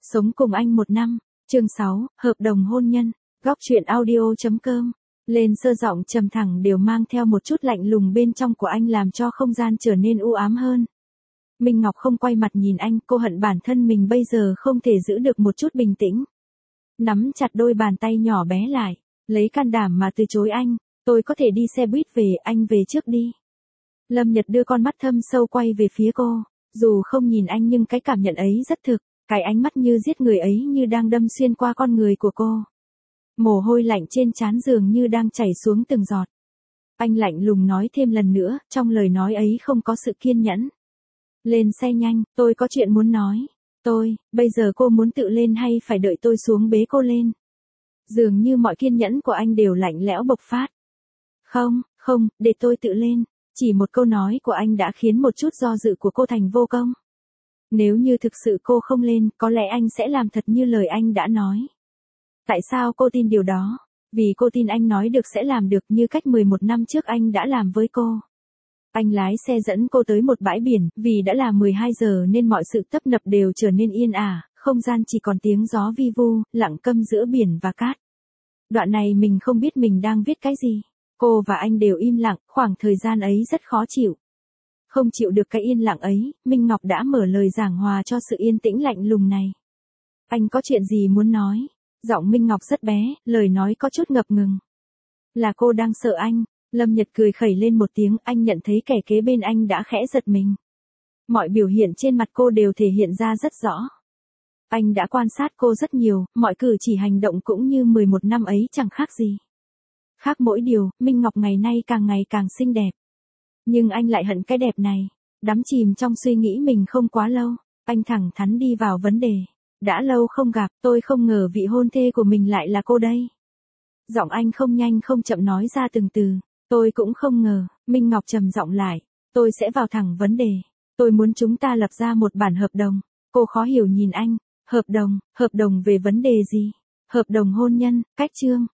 Sống cùng anh 1 năm, chương 6, hợp đồng hôn nhân, góc truyện audio.com. Lên sơ giọng trầm thẳng đều mang theo một chút lạnh lùng bên trong của anh làm cho không gian trở nên u ám hơn. Minh Ngọc không quay mặt nhìn anh, cô hận bản thân mình bây giờ không thể giữ được một chút bình tĩnh. Nắm chặt đôi bàn tay nhỏ bé lại, lấy can đảm mà từ chối anh, tôi có thể đi xe buýt về, anh về trước đi. Lâm Nhật đưa con mắt thâm sâu quay về phía cô, dù không nhìn anh nhưng cái cảm nhận ấy rất thực, cái ánh mắt như giết người ấy như đang đâm xuyên qua con người của cô. Mồ hôi lạnh trên trán dường như đang chảy xuống từng giọt. Anh lạnh lùng nói thêm lần nữa, trong lời nói ấy không có sự kiên nhẫn. Lên xe nhanh, tôi có chuyện muốn nói. Bây giờ cô muốn tự lên hay phải đợi tôi xuống bế cô lên? Dường như mọi kiên nhẫn của anh đều lạnh lẽo bộc phát. Không, để tôi tự lên. Chỉ một câu nói của anh đã khiến một chút do dự của cô thành vô công. Nếu như thực sự cô không lên, có lẽ anh sẽ làm thật như lời anh đã nói. Tại sao cô tin điều đó? Vì cô tin anh nói được sẽ làm được như cách 11 năm trước anh đã làm với cô. Anh lái xe dẫn cô tới một bãi biển, vì đã là 12 giờ nên mọi sự tấp nập đều trở nên yên ả, không gian chỉ còn tiếng gió vi vu, lặng câm giữa biển và cát. Đoạn này mình không biết mình đang viết cái gì. Cô và anh đều im lặng, khoảng thời gian ấy rất khó chịu. Không chịu được cái yên lặng ấy, Minh Ngọc đã mở lời giảng hòa cho sự yên tĩnh lạnh lùng này. Anh có chuyện gì muốn nói? Giọng Minh Ngọc rất bé, lời nói có chút ngập ngừng. Là cô đang sợ anh. Lâm Nhật cười khẩy lên một tiếng, anh nhận thấy kẻ kế bên anh đã khẽ giật mình. Mọi biểu hiện trên mặt cô đều thể hiện ra rất rõ. Anh đã quan sát cô rất nhiều, mọi cử chỉ hành động cũng như 11 năm ấy chẳng khác gì. Khác mỗi điều, Minh Ngọc ngày nay càng xinh đẹp. Nhưng anh lại hận cái đẹp này. Đắm chìm trong suy nghĩ mình không quá lâu, anh thẳng thắn đi vào vấn đề. Đã lâu không gặp, tôi không ngờ vị hôn thê của mình lại là cô đây. Giọng anh không nhanh không chậm nói ra từng từ. Tôi cũng không ngờ, Minh Ngọc trầm giọng lại. Tôi sẽ vào thẳng vấn đề. Tôi muốn chúng ta lập ra một bản hợp đồng. Cô khó hiểu nhìn anh. Hợp đồng về vấn đề gì? Hợp đồng hôn nhân, cách chương.